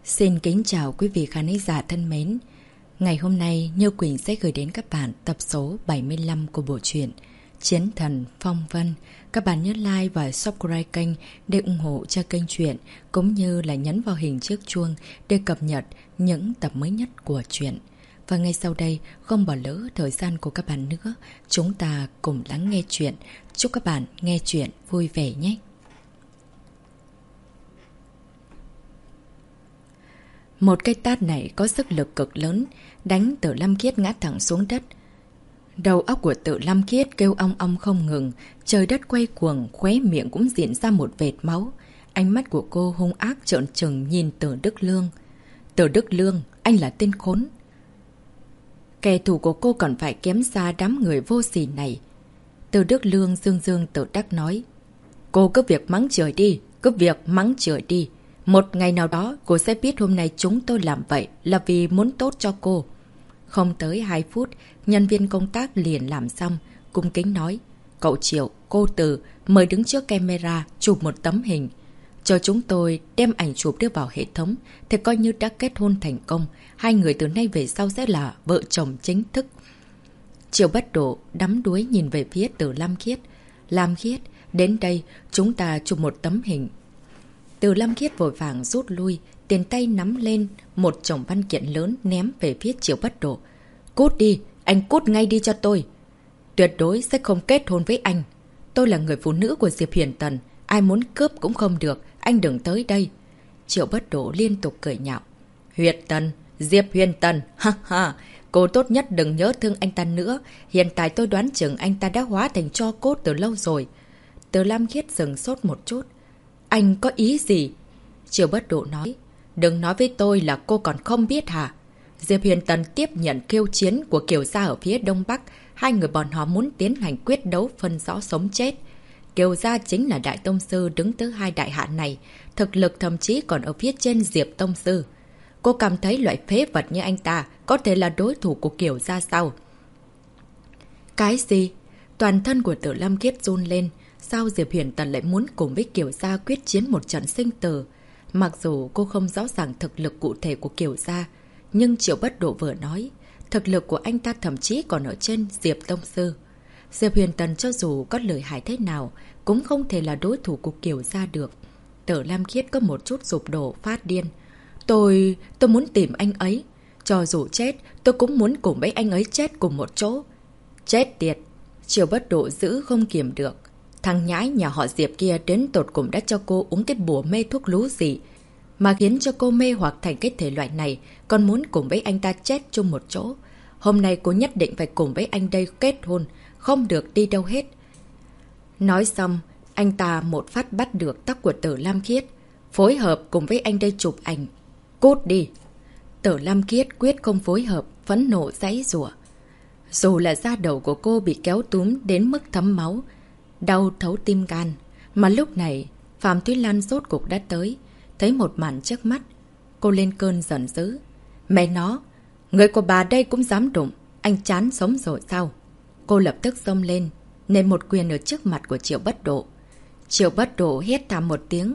Xin kính chào quý vị khán giả thân mến. Ngày hôm nay, Như Quỳnh sẽ gửi đến các bạn tập số 75 của bộ truyện Chiến Thần Phong Vân. Các bạn nhớ like và subscribe kênh để ủng hộ cho kênh truyện, cũng như là nhấn vào hình chiếc chuông để cập nhật những tập mới nhất của truyện. Và ngay sau đây, không bỏ lỡ thời gian của các bạn nữa, chúng ta cùng lắng nghe truyện. Chúc các bạn nghe truyện vui vẻ nhé! Một cây tát này có sức lực cực lớn, đánh Tử Lam Khiết ngã thẳng xuống đất. Đầu óc của Tử Lam Khiết kêu ong ong không ngừng, trời đất quay cuồng, khóe miệng cũng diễn ra một vệt máu. Ánh mắt của cô hung ác trợn trừng nhìn Tử Đức Lương. Tử Đức Lương, anh là tên khốn. Kẻ thù của cô còn phải kém xa đám người vô sỉ này. Tử Đức Lương dương dương tự đắc nói. Cô cứ việc mắng chửi đi, cứ việc mắng chửi đi. Một ngày nào đó cô sẽ biết hôm nay chúng tôi làm vậy là vì muốn tốt cho cô. Không tới 2 phút, nhân viên công tác liền làm xong, cung kính nói. Cậu Triệu, cô Từ, mời đứng trước camera chụp một tấm hình. Chờ chúng tôi đem ảnh chụp đưa vào hệ thống thì coi như đã kết hôn thành công. Hai người từ nay về sau sẽ là vợ chồng chính thức. Triệu Bất Độ đắm đuối nhìn về phía Tử Lam Khiết. Lam Khiết, đến đây chúng ta chụp một tấm hình. Từ Lam Khiết vội vàng rút lui, tiền tay nắm lên một chồng văn kiện lớn ném về phía Triệu Bất Độ. Cút đi, anh cút ngay đi cho tôi. Tuyệt đối sẽ không kết hôn với anh. Tôi là người phụ nữ của Diệp Huyền Tần, ai muốn cướp cũng không được, anh đừng tới đây. Triệu Bất Độ liên tục cười nhạo. Huyền Tần, Diệp Huyền Tần, ha ha, cô tốt nhất đừng nhớ thương anh ta nữa. Hiện tại tôi đoán chừng anh ta đã hóa thành tro cốt từ lâu rồi. Từ Lam Khiết dừng sốt một chút. Anh có ý gì? Triệu Bất Độ nói. Đừng nói với tôi là cô còn không biết hả? Diệp Huyền Tần tiếp nhận khiêu chiến của Kiều Gia ở phía Đông Bắc. Hai người bọn họ muốn tiến hành quyết đấu phân rõ sống chết. Kiều Gia chính là Đại Tông Sư đứng thứ 2 đại hạ này. Thực lực thậm chí còn ở phía trên Diệp Tông Sư. Cô cảm thấy loại phế vật như anh ta có thể là đối thủ của Kiều Gia sao? Cái gì? Toàn thân của Tử Lam Khiết run lên. Sao Diệp Huyền Tần lại muốn cùng với Kiều Gia quyết chiến một trận sinh tử? Mặc dù cô không rõ ràng thực lực cụ thể của Kiều Gia, nhưng Triệu Bất Độ vừa nói, thực lực của anh ta thậm chí còn ở trên Diệp Tông Sư. Diệp Huyền Tần cho dù có lợi hại thế nào, cũng không thể là đối thủ của Kiều Gia được. Tử Lam Khiết có một chút sụp đổ phát điên. Tôi muốn tìm anh ấy. Cho dù chết, tôi cũng muốn cùng với anh ấy chết cùng một chỗ. Chết tiệt! Triệu Bất Độ giữ không kiềm được. Thằng nhãi nhà họ Diệp kia đến tột cùng đã cho cô uống cái bùa mê thuốc lú gì mà khiến cho cô mê hoặc thành cái thể loại này, còn muốn cùng với anh ta chết chung một chỗ. Hôm nay cô nhất định phải cùng với anh đây kết hôn, không được đi đâu hết. Nói xong, anh ta một phát bắt được tóc của Tử Lam Khiết, phối hợp cùng với anh đây chụp ảnh. Cút đi! Tử Lam Khiết quyết không phối hợp, phẫn nộ giãy giụa. Dù là da đầu của cô bị kéo túm đến mức thấm máu, đau thấu tim gan. Mà lúc này, Phạm Thúy Lan rốt cục đã tới. Thấy một màn trước mắt, cô lên cơn giận dữ. Mẹ nó, người của bà đây cũng dám đụng. Anh chán sống rồi sao? Cô lập tức xông lên, nện một quyền ở trước mặt của Triệu Bất Độ. Triệu Bất Độ hét thảm một tiếng.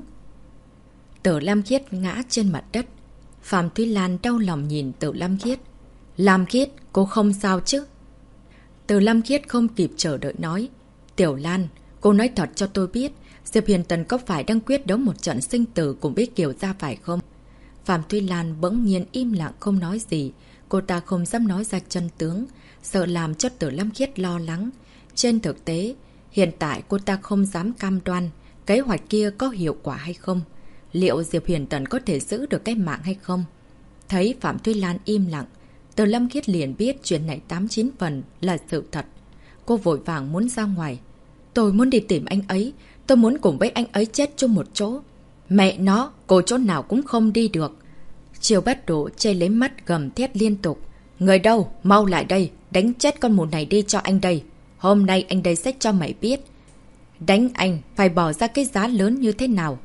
Tử Lam Khiết ngã trên mặt đất. Phạm Thúy Lan đau lòng nhìn Tử Lam Khiết. Lam Khiết, cô không sao chứ? Tử Lam Khiết không kịp chờ đợi nói. Tiểu Lan, cô nói thật cho tôi biết, Diệp Huyền Tần có phải đang quyết đấu một trận sinh tử cùng với Kiều Gia phải không? Phạm Thúy Lan bỗng nhiên im lặng không nói gì. Cô ta không dám nói ra chân tướng, sợ làm cho Tử Lam Khiết lo lắng. Trên thực tế, hiện tại cô ta không dám cam đoan kế hoạch kia có hiệu quả hay không. Liệu Diệp Huyền Tần có thể giữ được cái mạng hay không? Thấy Phạm Thúy Lan im lặng, Tử Lam Khiết liền biết chuyện này 89 phần là sự thật. Cô vội vàng muốn ra ngoài. Tôi muốn đi tìm anh ấy. Tôi muốn cùng với anh ấy chết chung một chỗ. Mẹ nó, cô chỗ nào cũng không đi được. Triệu Bất Độ che lấy mắt gầm thét liên tục. Người đâu, mau lại đây. Đánh chết con mụ này đi cho anh đây. Hôm nay anh đây sẽ cho mày biết. Đánh anh phải bỏ ra cái giá lớn như thế nào.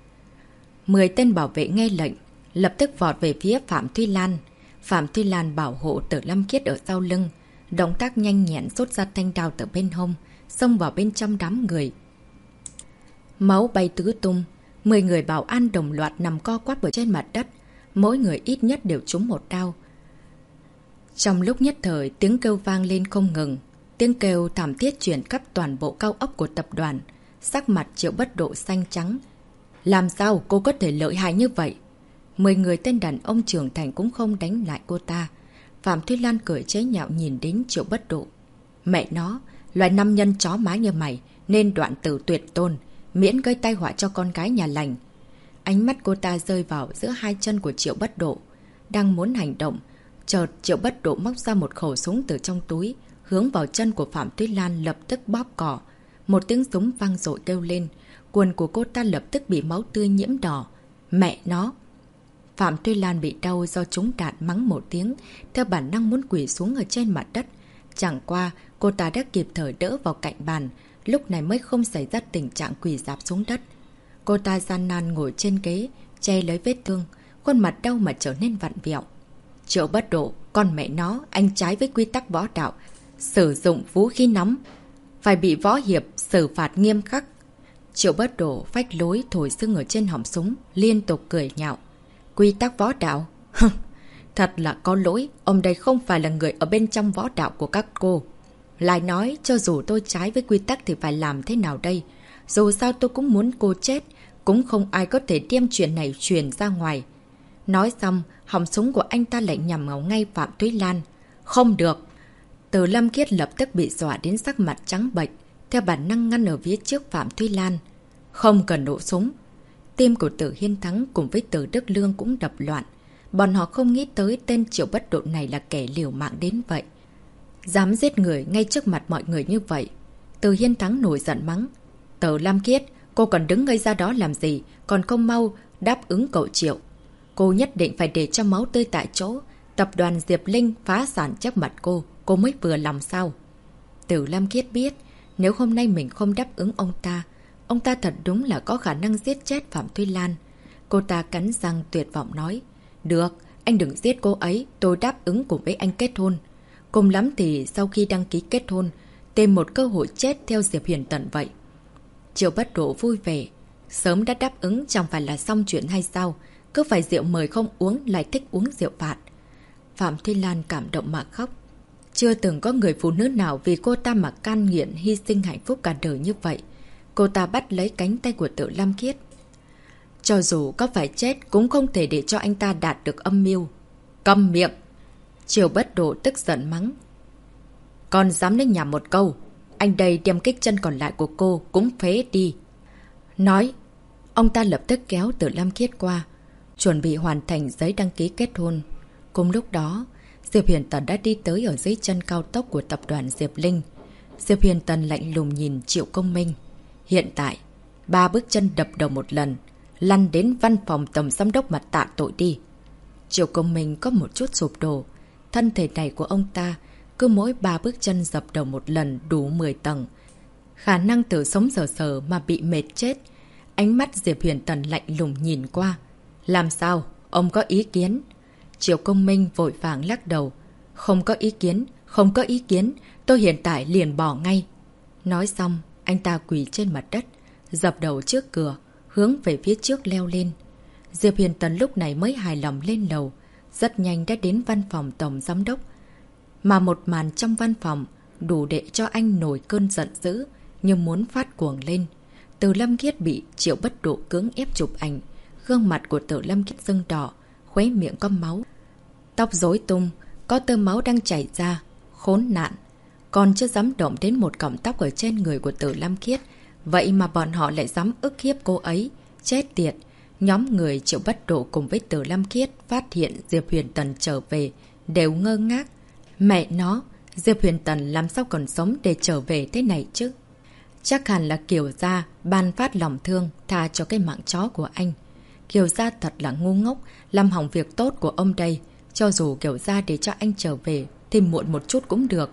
10 tên bảo vệ nghe lệnh, lập tức vọt về phía Phạm Thúy Lan. Phạm Thúy Lan bảo hộ Tử Lam Khiết ở sau lưng. Động tác nhanh nhẹn rút ra thanh đao từ bên hông, xông vào bên trong đám người. Máu bay tứ tung, 10 người bảo an đồng loạt nằm co quắp ở trên mặt đất. mỗi người ít nhất đều trúng một đao. Trong lúc nhất thời, tiếng kêu vang lên không ngừng. Tiếng kêu thảm thiết truyền khắp toàn bộ cao ốc của tập đoàn. Sắc mặt Triệu Bất Độ xanh trắng. Làm sao cô có thể lợi hại như vậy? 10 người tên đàn ông trưởng thành cũng không đánh lại cô ta. Phạm Thúy Lan cười chế nhạo nhìn đến Triệu Bất Độ. Mẹ nó, loài nam nhân chó má như mày nên đoạn tử tuyệt tôn, miễn gây tai họa cho con gái nhà lành. Ánh mắt cô ta rơi vào giữa hai chân của Triệu Bất Độ. Đang muốn hành động, chợt Triệu Bất Độ móc ra một khẩu súng từ trong túi, hướng vào chân của Phạm Thúy Lan, lập tức bóp cỏ. Một tiếng súng vang dội kêu lên, quần của cô ta lập tức bị máu tươi nhiễm đỏ. Mẹ nó! Phạm Thúy Lan bị đau do trúng đạn, mắng một tiếng, theo bản năng muốn quỳ xuống ở trên mặt đất. Chẳng qua, cô ta đã kịp thời đỡ vào cạnh bàn, lúc này mới không xảy ra tình trạng quỳ rạp xuống đất. Cô ta gian nan ngồi trên ghế, che lấy vết thương, khuôn mặt đau mà trở nên vặn vẹo. Triệu Bất Độ, con mẹ nó, anh trái với quy tắc võ đạo, sử dụng vũ khí nóng, phải bị võ hiệp xử phạt nghiêm khắc. Triệu Bất Độ phách lối thổi sưng ở trên họng súng, liên tục cười nhạo. Quy tắc võ đạo? Thật là có lỗi, ông đây không phải là người ở bên trong võ đạo của các cô. Lại nói, cho dù tôi trái với quy tắc thì phải làm thế nào đây? Dù sao tôi cũng muốn cô chết, cũng không ai có thể đem chuyện này truyền ra ngoài. Nói xong, họng súng của anh ta lại nhằm vào ngay Phạm Thúy Lan. Không được! Từ Lâm Khiết lập tức bị dọa đến sắc mặt trắng bệch, theo bản năng ngăn ở phía trước Phạm Thúy Lan. Không cần nổ súng. Tim của Từ Hiên Thắng cùng với Từ Đức Lương cũng đập loạn. Bọn họ không nghĩ tới tên Triệu Bất Độ này là kẻ liều mạng đến vậy. Dám giết người ngay trước mặt mọi người như vậy. Từ Hiên Thắng nổi giận mắng. Từ Lâm Khiết, cô còn đứng ngây ra đó làm gì, còn không mau đáp ứng cậu Triệu. Cô nhất định phải để cho máu tươi tại chỗ. Tập đoàn Diệp Linh phá sản trước mặt cô mới vừa lòng sao? Từ Lâm Khiết biết, nếu hôm nay mình không đáp ứng ông ta thật đúng là có khả năng giết chết Phạm Thúy Lan. Cô ta cắn răng tuyệt vọng nói. Được, anh đừng giết cô ấy, tôi đáp ứng cùng với anh kết hôn. Cùng lắm thì sau khi đăng ký kết hôn, tìm một cơ hội chết theo Diệp Huyền Tần vậy. Triệu Bất Độ vui vẻ. Sớm đã đáp ứng chẳng phải là xong chuyện hay sao? Cứ phải rượu mời không uống lại thích uống rượu phạt. Phạm Thúy Lan cảm động mà khóc. Chưa từng có người phụ nữ nào vì cô ta mà can nghiện hy sinh hạnh phúc cả đời như vậy. Cô ta bắt lấy cánh tay của Từ Lâm Khiết. Cho dù có phải chết cũng không thể để cho anh ta đạt được âm mưu. Câm miệng! Triệu Bất Độ tức giận mắng. Còn dám nói nhảm một câu, anh đây đem cái chân còn lại của cô cũng phế đi. Nói, ông ta lập tức kéo Từ Lâm Khiết qua, chuẩn bị hoàn thành giấy đăng ký kết hôn. Cùng lúc đó, Diệp Huyền Tần đã đi tới ở dưới chân cao tốc của tập đoàn Diệp Linh. Diệp Huyền Tần lạnh lùng nhìn Triệu Công Minh. Hiện tại, 3 bước chân đập đầu một lần, lăn đến văn phòng tổng giám đốc mà tạ tội đi. Triệu Công Minh có một chút sụp đổ. Thân thể này của ông ta, cứ mỗi 3 bước chân dập đầu một lần đủ 10 tầng. Khả năng từ sống sờ sờ mà bị mệt chết. Ánh mắt Diệp Huyền Tần lạnh lùng nhìn qua. Làm sao? Ông có ý kiến? Triệu Công Minh vội vàng lắc đầu. Không có ý kiến, không có ý kiến. Tôi hiện tại liền bỏ ngay. Nói xong, anh ta quỳ trên mặt đất, dập đầu trước cửa, hướng về phía trước leo lên. Diệp Huyền Tần lúc này mới hài lòng lên lầu, rất nhanh đã đến văn phòng tổng giám đốc. Mà một màn trong văn phòng đủ để cho anh nổi cơn giận dữ, như muốn phát cuồng lên. Từ Lâm Khiết bị Triệu Bất Độ cưỡng ép chụp ảnh. Gương mặt của Từ Lâm Khiết sưng đỏ, khóe miệng có máu. Tóc rối tung, có tơ máu đang chảy ra. Khốn nạn! Còn chưa dám động đến một cọng tóc ở trên người của Từ Lâm Khiết. Vậy mà bọn họ lại dám ức hiếp cô ấy. Chết tiệt! Nhóm người Triệu Bất Độ cùng với Từ Lâm Khiết phát hiện Diệp Huyền Tần trở về, đều ngơ ngác. Mẹ nó! Diệp Huyền Tần làm sao còn sống để trở về thế này chứ? Chắc hẳn là Kiều Gia ban phát lòng thương tha cho cái mạng chó của anh. Kiều Gia thật là ngu ngốc, làm hỏng việc tốt của ông đây. Cho dù Kiều Gia để cho anh trở về thì muộn một chút cũng được.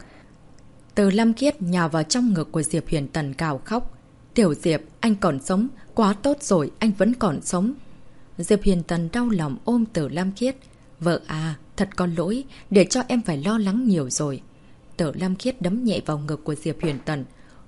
Từ Lâm Khiết nhào vào trong ngực của Diệp Huyền Tần gào khóc. Tiểu Diệp, anh còn sống, quá tốt rồi, anh vẫn còn sống. Diệp Huyền Tần đau lòng ôm Từ Lâm Khiết. Vợ à, thật có lỗi, để cho em phải lo lắng nhiều rồi. Từ Lâm Khiết đấm nhẹ vào ngực của Diệp Huyền Tần.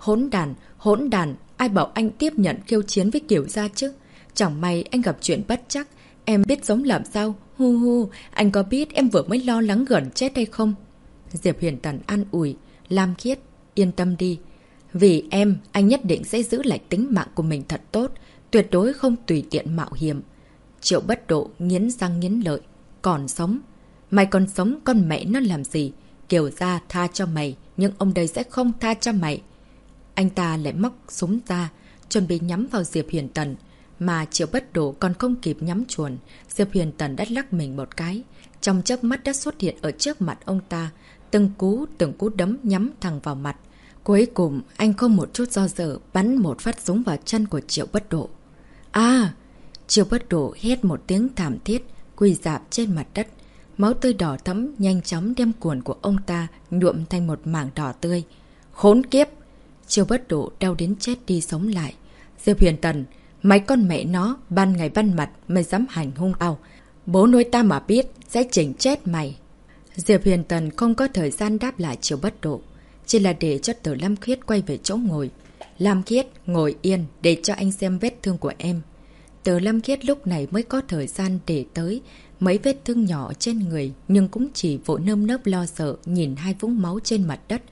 Hỗn đàn, ai bảo anh tiếp nhận khiêu chiến với Kiều Gia chứ? Chẳng may anh gặp chuyện bất chắc, Em biết sống làm sao? Hu hu, anh có biết em vừa mới lo lắng gần chết hay không? Diệp Huyền Tần an ủi. Lam Khiết, yên tâm đi. Vì em, anh nhất định sẽ giữ lại tính mạng của mình thật tốt. Tuyệt đối không tùy tiện mạo hiểm. Triệu Bất Độ nghiến răng nghiến lợi. Còn sống? Mày còn sống con mẹ nó làm gì? Kiều gia tha cho mày, nhưng ông đây sẽ không tha cho mày. Anh ta lại móc súng ra, chuẩn bị nhắm vào Diệp Huyền Tần. Mà Triệu Bất Độ còn không kịp nhắm chuồn. Diệp Huyền Tần đã lắc mình một cái. Trong chớp mắt đã xuất hiện ở trước mặt ông ta. Từng cú đấm nhắm thẳng vào mặt. Cuối cùng, anh không một chút do dự bắn một phát súng vào chân của Triệu Bất Độ. À! Triệu Bất Độ hét một tiếng thảm thiết, quỳ rạp trên mặt đất. Máu tươi đỏ thẫm nhanh chóng đem cuồn của ông ta nhuộm thành một mảng đỏ tươi. Khốn kiếp! Triệu Bất Độ đau đến chết đi sống lại. Diệp Huyền Tần, mấy con mẹ nó, ban ngày ban mặt mày dám hành hung tao. Bố nuôi ta mà biết, sẽ chỉnh chết mày. Diệp Huyền Tần không có thời gian đáp lại Triệu Bất Độ. Chỉ là để cho Tử Lam Khiết quay về chỗ ngồi. Lam Khiết, ngồi yên để cho anh xem vết thương của em. Tử Lam Khiết lúc này mới có thời gian để tới mấy vết thương nhỏ trên người, nhưng cũng chỉ vội nơm nớp lo sợ nhìn hai vũng máu trên mặt đất.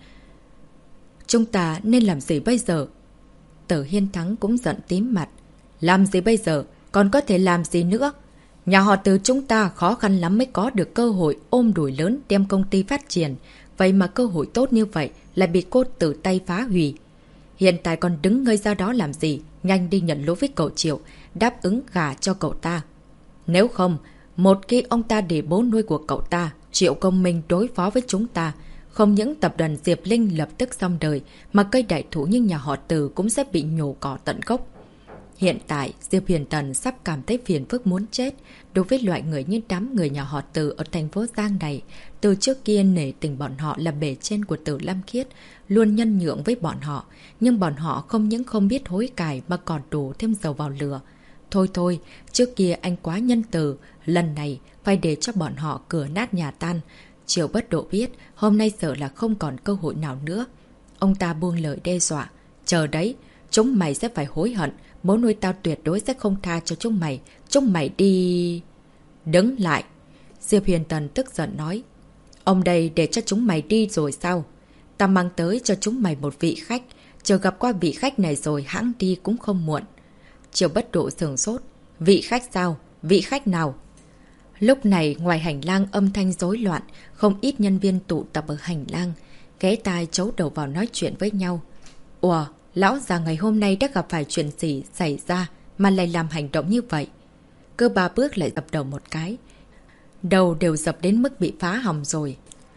Chúng ta nên làm gì bây giờ? Tử Hiên Thắng cũng giận tím mặt. Làm gì bây giờ? Còn có thể làm gì nữa? Nhà họ Từ chúng ta khó khăn lắm mới có được cơ hội ôm đùi lớn đem công ty phát triển. Vậy mà cơ hội tốt như vậy lại bị cô tự tay phá hủy. Hiện tại còn đứng ngây ra đó làm gì? Nhanh đi nhận lỗi với cậu Triệu, đáp ứng gả cho cậu ta. Nếu không, một khi ông ta để bố nuôi của cậu ta, Triệu Công Minh đối phó với chúng ta, không những tập đoàn Diệp Linh lập tức xong đời, mà cây đại thụ như nhà họ Từ cũng sẽ bị nhổ cỏ tận gốc. Hiện tại, Diệp Huyền Tần sắp cảm thấy phiền phức muốn chết. Đối với loại người như đám người nhà họ Từ ở thành phố Giang này, từ trước kia nể tình bọn họ là bề trên của Tử Lam Khiết, luôn nhân nhượng với bọn họ. Nhưng bọn họ không những không biết hối cải mà còn đổ thêm dầu vào lửa. Thôi, trước kia anh quá nhân từ, lần này phải để cho bọn họ cửa nát nhà tan. Triệu Bất Độ biết, hôm nay sợ là không còn cơ hội nào nữa. Ông ta buông lời đe dọa. Chờ đấy, chúng mày sẽ phải hối hận. Bố nuôi tao tuyệt đối sẽ không tha cho chúng mày. Chúng mày đi... Đứng lại. Diệp Huyền Tần tức giận nói. Ông đây để cho chúng mày đi rồi sao? Ta mang tới cho chúng mày một vị khách. Chờ gặp qua vị khách này rồi hãng đi cũng không muộn. Triệu Bất Độ sửng sốt. Vị khách sao? Vị khách nào? Lúc này ngoài hành lang âm thanh rối loạn, không ít nhân viên tụ tập ở hành lang, ghé tai chấu đầu vào nói chuyện với nhau. Ủa, lão già ngày hôm nay đã gặp phải chuyện gì xảy ra mà lại làm hành động như vậy? Cơ ba bước lại dập đầu một cái. Đầu đều dập đến mức bị phá hỏng rồi.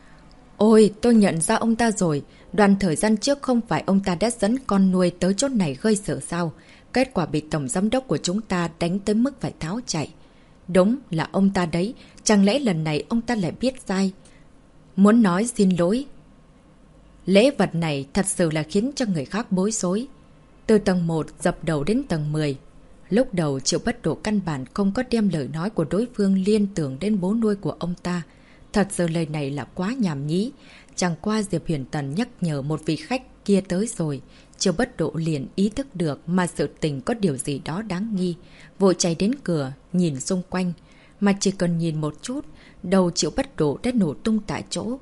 Ôi, tôi nhận ra ông ta rồi. Đoạn thời gian trước không phải ông ta đã dẫn con nuôi tới chốt này gây sự sao? Kết quả bị tổng giám đốc của chúng ta đánh tới mức phải tháo chạy. Đúng là ông ta đấy. Chẳng lẽ lần này ông ta lại biết sai? Muốn nói xin lỗi. Lễ vật này thật sự là khiến cho người khác bối rối. Từ tầng 1 dập đầu đến tầng 10. Lúc đầu Triệu Bất Độ căn bản không có đem lời nói của đối phương liên tưởng đến bố nuôi của ông ta. Thật sự lời này là quá nhảm nhí. Chẳng qua Diệp Huyền Tần nhắc nhở một vị khách kia tới rồi. Triệu Bất Độ liền ý thức được mà sự tình có điều gì đó đáng nghi. Vội chạy đến cửa, nhìn xung quanh. Mà chỉ cần nhìn một chút, đầu Triệu Bất Độ đã nổ tung tại chỗ.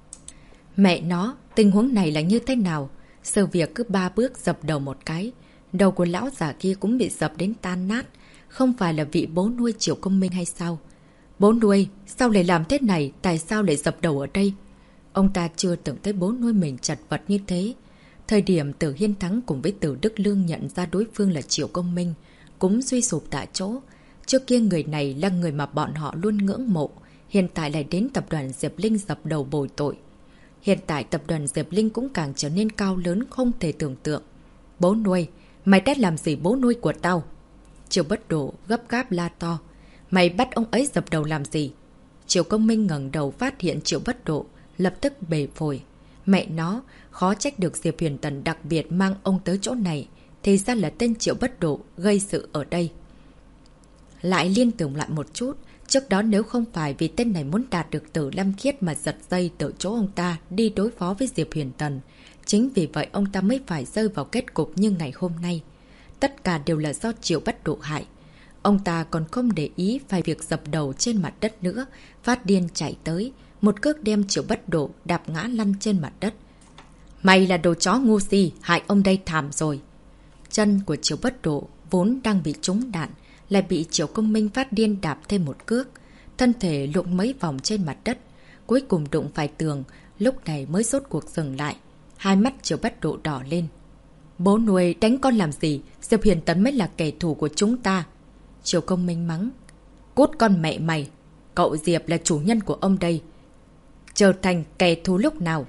Mẹ nó, tình huống này là như thế nào? Sự việc cứ 3 bước dập đầu một cái. Đầu của lão già kia cũng bị dập đến tan nát. Không phải là vị bố nuôi Triệu Công Minh hay sao? Bố nuôi, sao lại làm thế này? Tại sao lại dập đầu ở đây? Ông ta chưa tưởng tới bố nuôi mình chật vật như thế. Thời điểm Tử Hiên Thắng cùng với Tử Đức Lương nhận ra đối phương là Triệu Công Minh, cũng suy sụp tại chỗ. Trước kia người này là người mà bọn họ luôn ngưỡng mộ. Hiện tại lại đến tập đoàn Diệp Linh dập đầu bồi tội. Hiện tại tập đoàn Diệp Linh cũng càng trở nên cao lớn không thể tưởng tượng. Bố nuôi, mày đã làm gì bố nuôi của tao? Triệu Bất Độ gấp gáp la to. Mày bắt ông ấy dập đầu làm gì? Triệu Công Minh ngẩng đầu phát hiện Triệu Bất Độ, lập tức bề phổi. Mẹ nó, khó trách được Diệp Huyền Tần đặc biệt mang ông tới chỗ này. Thì ra là tên Triệu Bất Độ gây sự ở đây. Lại liên tưởng lại một chút. Trước đó nếu không phải vì tên này muốn đạt được Tử Lam Khiết mà giật dây từ chỗ ông ta đi đối phó với Diệp Huyền Tần. Chính vì vậy ông ta mới phải rơi vào kết cục như ngày hôm nay. Tất cả đều là do Triệu Bất Độ hại. Ông ta còn không để ý phải việc dập đầu trên mặt đất nữa, phát điên chạy tới, một cước đem Triệu Bất Độ đạp ngã lăn trên mặt đất. Mày là đồ chó ngu si, hại ông đây thảm rồi. Chân của Triệu Bất Độ vốn đang bị trúng đạn, lại bị Triệu Công Minh phát điên đạp thêm một cước. Thân thể lộn mấy vòng trên mặt đất, cuối cùng đụng phải tường, lúc này mới rốt cuộc dừng lại. Hai mắt Triệu Bất Độ đỏ lên. Bố nuôi đánh con làm gì? Diệp Huyền Tấn mới là kẻ thù của chúng ta. Triệu Công Minh mắng. Cút con mẹ mày. Cậu Diệp là chủ nhân của ông đây. Trở thành kẻ thù lúc nào?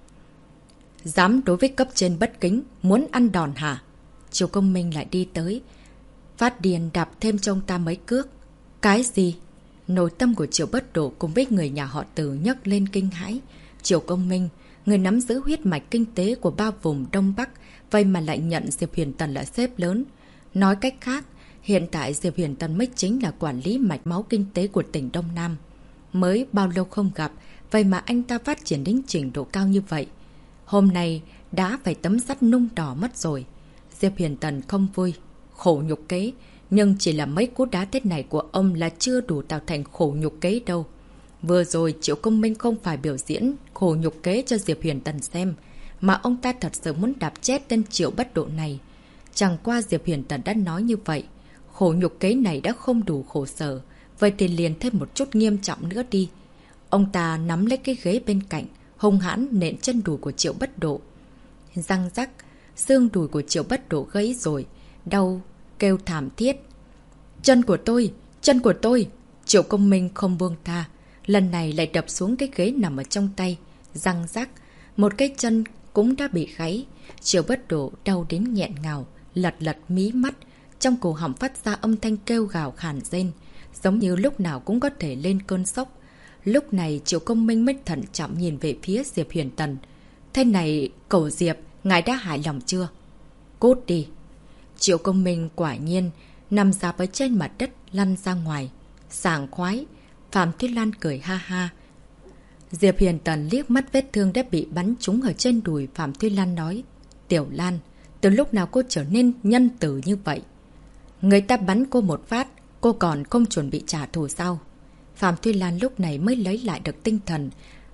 Dám đối với cấp trên bất kính, muốn ăn đòn hả? Triệu Công Minh lại đi tới, phát điên đạp thêm cho ông ta mấy cước. Cái gì? Nội tâm của Triệu Bất Độ cùng với người nhà họ Từ nhấc lên kinh hãi. Triệu Công Minh, người nắm giữ huyết mạch kinh tế của ba vùng Đông Bắc, vậy mà lại nhận Diệp Huyền Tần là sếp lớn. Nói cách khác, hiện tại Diệp Huyền Tần mới chính là quản lý mạch máu kinh tế của tỉnh Đông Nam. Mới bao lâu không gặp, vậy mà anh ta phát triển đến trình độ cao như vậy. Hôm nay đã phải tấm sắt nung đỏ mất rồi. Diệp Huyền Tần không vui, khổ nhục kế. Nhưng chỉ là mấy cú đá tết này của ông là chưa đủ tạo thành khổ nhục kế đâu. Vừa rồi Triệu Công Minh không phải biểu diễn khổ nhục kế cho Diệp Huyền Tần xem, mà ông ta thật sự muốn đạp chết tên Triệu Bất Độ này. Chẳng qua Diệp Huyền Tần đã nói như vậy. Khổ nhục kế này đã không đủ khổ sở, vậy thì liền thêm một chút nghiêm trọng nữa đi. Ông ta nắm lấy cái ghế bên cạnh, hung hãn nện chân đùi của Triệu Bất Độ. Răng rắc, xương đùi của Triệu Bất Độ gãy rồi, đau kêu thảm thiết. Chân của tôi! Chân của tôi! Triệu Công Minh không buông tha, lần này lại đập xuống cái ghế nằm ở trong tay. Răng rắc, một cái chân cũng đã bị gãy. Triệu Bất Độ đau đến nghẹn ngào, lật lật mí mắt, trong cổ họng phát ra âm thanh kêu gào khàn rên, giống như lúc nào cũng có thể lên cơn sốc. Lúc này Triệu Công Minh mới thận trọng nhìn về phía Diệp Huyền Tần. Thế này, cậu Diệp, ngài đã hài lòng chưa? Cút đi! Triệu Công Minh quả nhiên nằm rạp ở trên mặt đất lăn ra ngoài. Sảng khoái, Phạm Tuyết Lan cười ha ha. Diệp Huyền Tần liếc mắt vết thương đã bị bắn trúng ở trên đùi Phạm Tuyết Lan nói. Tiểu Lan, từ lúc nào cô trở nên nhân tử như vậy? Người ta bắn cô một phát, cô còn không chuẩn bị trả thù sao? Phạm Tuyết Lan lúc này mới lấy lại được tinh thần,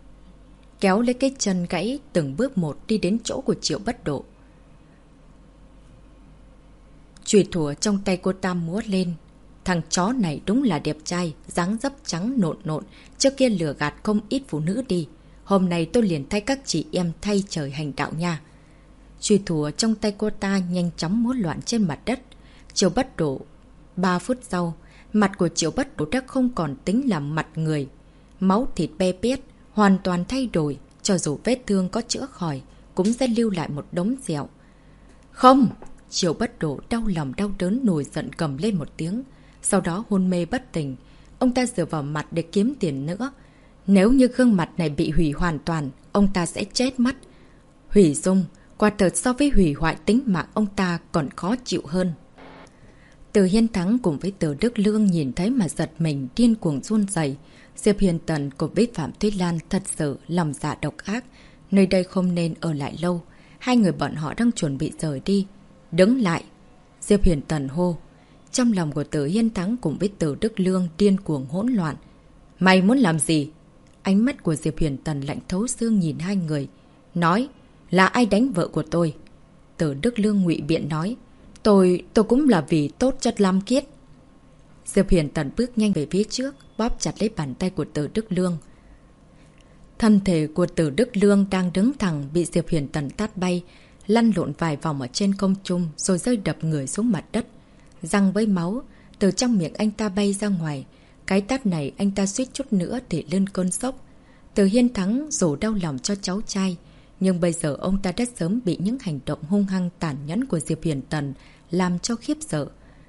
kéo lấy cái chân gãy từng bước một đi đến chỗ của Triệu Bất Độ. Chùy thủ trong tay cô ta múa lên. Thằng chó này đúng là đẹp trai, dáng dấp trắng nộn nộn, trước kia lừa gạt không ít phụ nữ đi. Hôm nay tôi liền thay các chị em thay trời hành đạo nha. Chùy thủ trong tay cô ta nhanh chóng múa loạn trên mặt đất. Triệu Bất Độ. 3 phút sau, mặt của Triệu Bất Độ đã không còn tính là mặt người. Máu thịt be bét, hoàn toàn thay đổi. Cho dù vết thương có chữa khỏi, cũng sẽ lưu lại một đống dẹo. Không! Triệu Bất Độ đau lòng đau đớn nổi giận cầm lên một tiếng. Sau đó hôn mê bất tỉnh. Ông ta dựa vào mặt để kiếm tiền nữa. Nếu như gương mặt này bị hủy hoàn toàn, ông ta sẽ chết mất. Hủy dung, quả thật so với hủy hoại tính mạng ông ta còn khó chịu hơn. Từ Hiên Thắng cùng với Từ Đức Lương nhìn thấy mà giật mình điên cuồng run rẩy. Diệp Huyền Tần cùng với Phạm Tuyết Lan thật sự lòng dạ độc ác. Nơi đây không nên ở lại lâu. Hai người bọn họ đang chuẩn bị rời đi. Đứng lại! Diệp Huyền Tần hô. Trong lòng của Từ Hiên Thắng cùng với Từ Đức Lương điên cuồng hỗn loạn. Mày muốn làm gì? Ánh mắt của Diệp Huyền Tần lạnh thấu xương nhìn hai người. Nói, là ai đánh vợ của tôi? Từ Đức Lương ngụy biện nói. Tôi cũng là vì tốt cho Lam Kiết. Diệp Huyền Tần bước nhanh về phía trước, bóp chặt lấy bàn tay của Từ Đức Lương. Thân thể của Từ Đức Lương đang đứng thẳng bị Diệp Huyền Tần tát bay, lăn lộn vài vòng ở trên không trung rồi rơi đập người xuống mặt đất. Răng với máu, từ trong miệng anh ta bay ra ngoài. Cái tát này anh ta suýt chút nữa để lên cơn sốc. Từ Hiên Thắng dù đau lòng cho cháu trai, nhưng bây giờ ông ta đã sớm bị những hành động hung hăng tàn nhẫn của Diệp Huyền Tần làm cho khiếp sợ.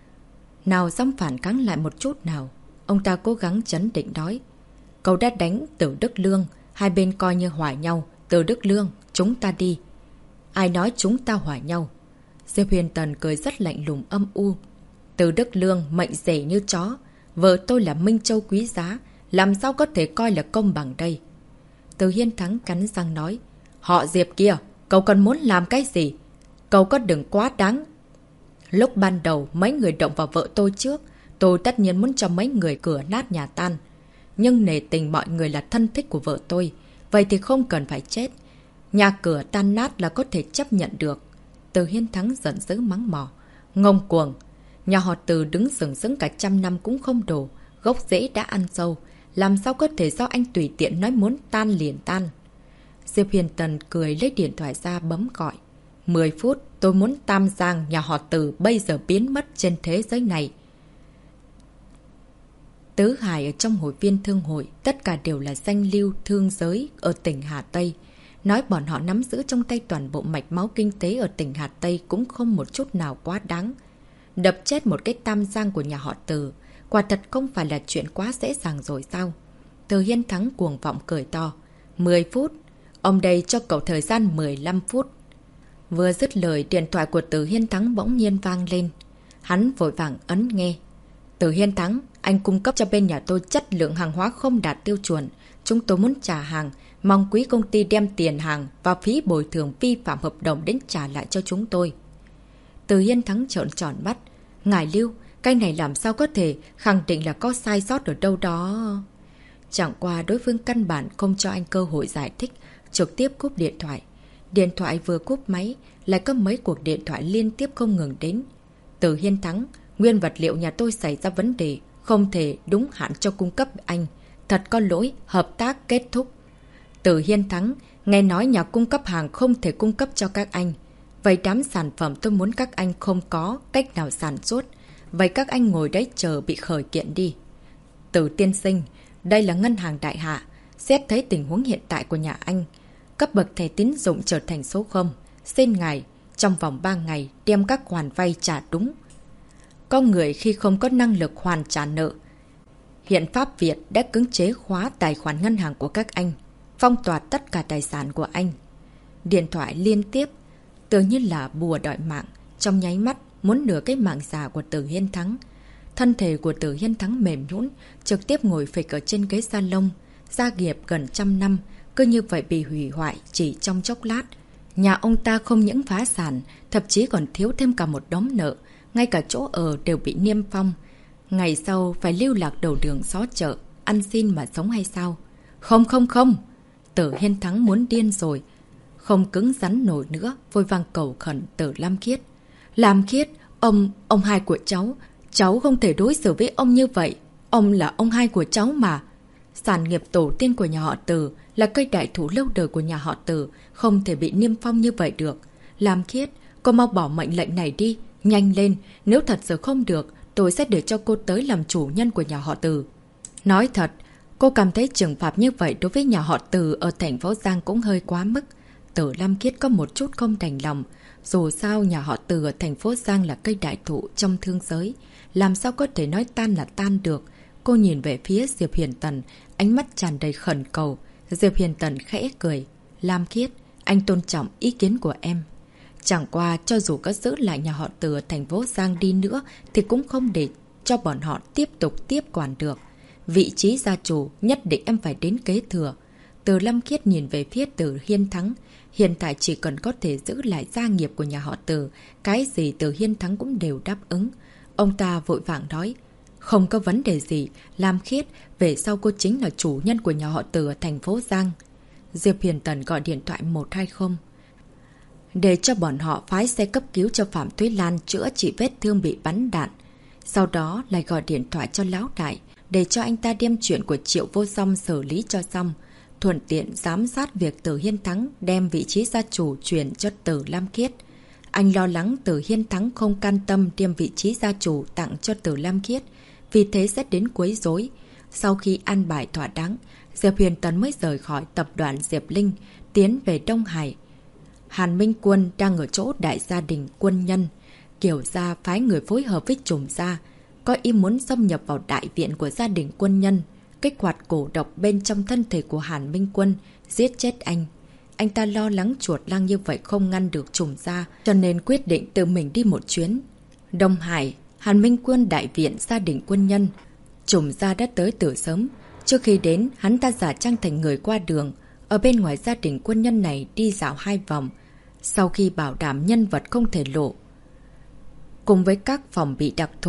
Nào dám phản kháng lại một chút nào. Ông ta cố gắng trấn định nói. Cậu đã đánh Từ Đức Lương, hai bên coi như hòa nhau. Từ Đức Lương, chúng ta đi. Ai nói chúng ta hòa nhau? Diệp Huyền Tần cười rất lạnh lùng âm u. Từ Đức Lương mệnh rể như chó. Vợ tôi là Minh Châu quý giá. Làm sao có thể coi là công bằng đây? Từ Hiên Thắng cắn răng nói. Họ Diệp kia, cậu còn muốn làm cái gì? Cậu có đừng quá đáng. Lúc ban đầu mấy người động vào vợ tôi trước. Tôi tất nhiên muốn cho mấy người cửa nát nhà tan. Nhưng nể tình mọi người là thân thích của vợ tôi. Vậy thì không cần phải chết. Nhà cửa tan nát là có thể chấp nhận được. Từ Hiên Thắng giận dữ mắng mỏ. Ngông cuồng. Nhà họ Từ đứng sừng sững cả 100 năm cũng không đủ. Gốc rễ đã ăn sâu. Làm sao có thể do anh tùy tiện nói muốn tan liền tan. Diệp Hiền Tần cười lấy điện thoại ra bấm gọi. 10 phút, tôi muốn Tam Giang nhà họ Từ bây giờ biến mất trên thế giới này. Tứ Hải ở trong hội viên thương hội, tất cả đều là danh lưu thương giới ở tỉnh Hà Tây. Nói bọn họ nắm giữ trong tay toàn bộ mạch máu kinh tế ở tỉnh Hà Tây cũng không một chút nào quá đáng. Đập chết một cái Tam Giang của nhà họ Từ, quả thật không phải là chuyện quá dễ dàng rồi sao? Từ Hiên Thắng cuồng vọng cười to. 10 phút, ông đây cho cậu thời gian 15 phút. Vừa dứt lời, điện thoại của Từ Hiên Thắng bỗng nhiên vang lên. Hắn vội vàng ấn nghe. Từ Hiên Thắng, anh cung cấp cho bên nhà tôi chất lượng hàng hóa không đạt tiêu chuẩn. Chúng tôi muốn trả hàng, mong quý công ty đem tiền hàng và phí bồi thường vi phạm hợp đồng đến trả lại cho chúng tôi. Từ Hiên Thắng trợn tròn mắt. Ngài Lưu, cái này làm sao có thể, khẳng định là có sai sót ở đâu đó. Chẳng qua đối phương căn bản không cho anh cơ hội giải thích, trực tiếp cúp điện thoại. Điện thoại vừa cúp máy, lại có mấy cuộc điện thoại liên tiếp không ngừng đến. Từ Hiên Thắng, nguyên vật liệu nhà tôi xảy ra vấn đề, không thể đúng hạn cho cung cấp anh. Thật có lỗi, hợp tác kết thúc. Từ Hiên Thắng, nghe nói nhà cung cấp hàng không thể cung cấp cho các anh. Vậy đám sản phẩm tôi muốn các anh không có cách nào sản xuất. Vậy các anh ngồi đấy chờ bị khởi kiện đi. Từ tiên sinh, đây là ngân hàng đại hạ. Xét thấy tình huống hiện tại của nhà anh, cấp bậc thẻ tín dụng trở thành số 0. Xin ngài, trong vòng 3 ngày đem các khoản vay trả đúng. Có người khi không có năng lực hoàn trả nợ. Hiện pháp Việt đã cưỡng chế khóa tài khoản ngân hàng của các anh, phong tỏa tất cả tài sản của anh. Điện thoại liên tiếp, tưởng như là bùa đòi mạng, trong nháy mắt muốn nửa cái mạng già của Từ Hiên Thắng. Thân thể của Từ Hiên Thắng mềm nhũn, trực tiếp ngồi phịch ở trên ghế salon, gia nghiệp gần 100 năm, cứ như vậy bị hủy hoại chỉ trong chốc lát. Nhà ông ta không những phá sản, thậm chí còn thiếu thêm cả một đống nợ, ngay cả chỗ ở đều bị niêm phong. Ngày sau phải lưu lạc đầu đường xó chợ, ăn xin mà sống hay sao? Không không không! Từ Hiên Thắng muốn điên rồi. Không cứng rắn nổi nữa, vội vàng cầu khẩn Từ Lam Khiết. Lam Khiết, ông hai của cháu không thể đối xử với ông như vậy. Ông là ông hai của cháu mà. Sản nghiệp tổ tiên của nhà họ Từ là cây đại thụ lâu đời của nhà họ Từ, không thể bị niêm phong như vậy được. Lam Khiết, cô mau bỏ mệnh lệnh này đi, nhanh lên, nếu thật sự không được, tôi sẽ để cho cô tới làm chủ nhân của nhà họ Từ. Nói thật, cô cảm thấy trừng phạt như vậy đối với nhà họ Từ ở thành phố Giang cũng hơi quá mức. Từ Lam Khiết có một chút không đành lòng. Dù sao nhà họ Từ ở thành phố Giang là cây đại thụ trong thương giới, làm sao có thể nói tan là tan được. Cô nhìn về phía Diệp Hiền Tần, ánh mắt tràn đầy khẩn cầu. Diệp Hiền Tần khẽ cười. Lam Khiết, anh tôn trọng ý kiến của em. Chẳng qua cho dù có giữ lại nhà họ Từ ở thành phố Giang đi nữa thì cũng không để cho bọn họ tiếp tục tiếp quản được. Vị trí gia chủ nhất định em phải đến kế thừa. Từ Lam Khiết nhìn về phía Từ Hiên Thắng. Hiện tại chỉ cần có thể giữ lại gia nghiệp của nhà họ Từ, cái gì Từ Hiên Thắng cũng đều đáp ứng. Ông ta vội vàng nói. Không có vấn đề gì, Lam Khiết, về sau cô chính là chủ nhân của nhà họ Từ ở thành phố Giang. Diệp Hiền Tần gọi điện thoại 120. Để cho bọn họ phái xe cấp cứu cho Phạm Thúy Lan chữa trị vết thương bị bắn đạn. Sau đó lại gọi điện thoại cho Lão Đại, để cho anh ta đem chuyện của Triệu Vô Song xử lý cho xong. Thuận tiện giám sát việc Từ Hiên Thắng đem vị trí gia chủ chuyển cho Từ Lam Khiết. Anh lo lắng Từ Hiên Thắng không can tâm đem vị trí gia chủ tặng cho Từ Lam Khiết, vì thế sẽ đến quấy rối. Sau khi an bài thỏa đáng, Diệp Hiền Tần mới rời khỏi tập đoàn Diệp Linh, tiến về Đông Hải. Hàn Minh Quân đang ở chỗ đại gia đình quân nhân. Kiều gia phái người phối hợp với Trùng gia, có ý muốn xâm nhập vào đại viện của gia đình quân nhân, kích hoạt cổ độc bên trong thân thể của Hàn Minh Quân, giết chết anh. Anh ta lo lắng chuột lang như vậy không ngăn được Trùng gia, cho nên quyết định tự mình đi một chuyến. Đông Hải, Hàn Minh Quân đại viện gia đình quân nhân. Trùng gia đã tới từ sớm. Trước khi đến, hắn ta giả trang thành người qua đường, ở bên ngoài gia đình quân nhân này đi dạo 2 vòng. Sau khi bảo đảm nhân vật không thể lộ, cùng với các phòng bị đặc thù,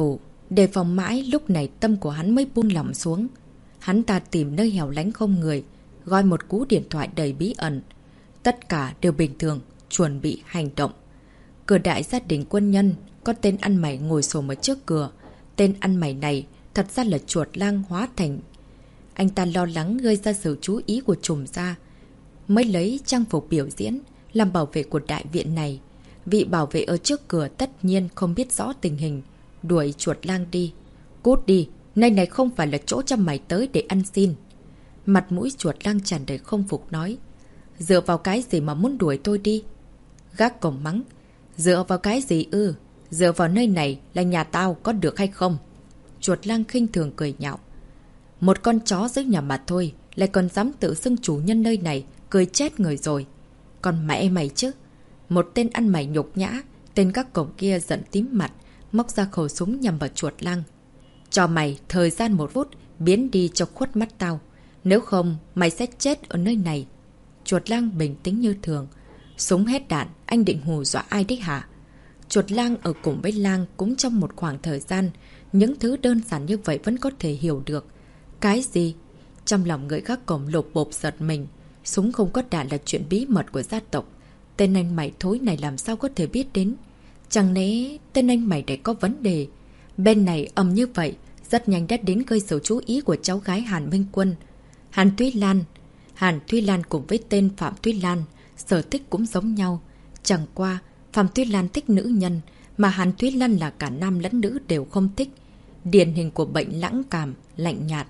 Đề phòng mãi, lúc này tâm của hắn mới buông lỏng xuống. Hắn ta tìm nơi hẻo lánh không người, gọi một cú điện thoại đầy bí ẩn. Tất cả đều bình thường, chuẩn bị hành động. Cửa đại gia đình quân nhân, có tên ăn mày ngồi xổm ở trước cửa. Tên ăn mày này thật ra là chuột lang hóa thành. Anh ta lo lắng gây ra sự chú ý của trùm gia, mới lấy trang phục biểu diễn làm bảo vệ của đại viện này. Vị bảo vệ ở trước cửa tất nhiên không biết rõ tình hình, đuổi chuột lang đi. Cút đi, nơi này không phải là chỗ cho mày tới để ăn xin. Mặt mũi chuột lang tràn đầy không phục nói. Dựa vào cái gì mà muốn đuổi tôi đi? Gác cổng mắng. Dựa vào cái gì ư? Dựa vào nơi này là nhà tao, có được hay không? Chuột lang khinh thường cười nhạo. Một con chó dưới nhà mà thôi, lại còn dám tự xưng chủ nhân nơi này, cười chết người rồi. Còn mẹ mày chứ? Một tên ăn mày nhục nhã. Tên gác cổng kia giận tím mặt, móc ra khẩu súng nhằm vào chuột lang. Cho mày thời gian 1 phút, biến đi cho khuất mắt tao. Nếu không, mày sẽ chết ở nơi này. Chuột lang bình tĩnh như thường. Súng hết đạn, anh định hù dọa ai đích hả? Chuột lang ở cùng với lang cũng trong một khoảng thời gian. Những thứ đơn giản như vậy vẫn có thể hiểu được. Cái gì? Trong lòng người gác cổng lột bộp giật mình. Súng không có đạn là chuyện bí mật của gia tộc. Tên anh mày thối này làm sao có thể biết đến? Chẳng lẽ tên anh mày để có vấn đề? Bên này ầm như vậy, rất nhanh đã đến gây sự chú ý của cháu gái Hàn Minh Quân. Hàn Thúy Lan. Hàn Thúy Lan cùng với tên Phạm Thúy Lan, sở thích cũng giống nhau. Chẳng qua, Phạm Thúy Lan thích nữ nhân, mà Hàn Thúy Lan là cả nam lẫn nữ đều không thích. Điển hình của bệnh lãng cảm, lạnh nhạt.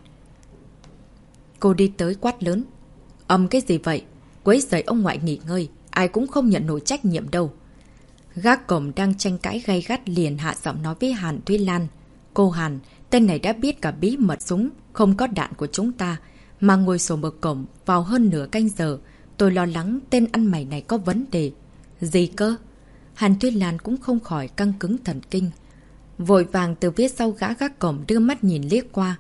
Cô đi tới quát lớn. Cái gì vậy? Quấy rầy ông ngoại nghỉ ngơi, ai cũng không nhận nổi trách nhiệm đâu. Gác cổng đang tranh cãi gay gắt liền hạ giọng nói với Hàn Thúy Lan. Cô Hàn, tên này đã biết cả bí mật súng không có đạn của chúng ta, mà ngồi sổ mở cổng vào hơn nửa canh giờ. Tôi lo lắng tên ăn mày này có vấn đề. Gì cơ? Hàn Thúy Lan cũng không khỏi căng cứng thần kinh. Vội vàng từ phía sau gác cổng đưa mắt nhìn liếc qua.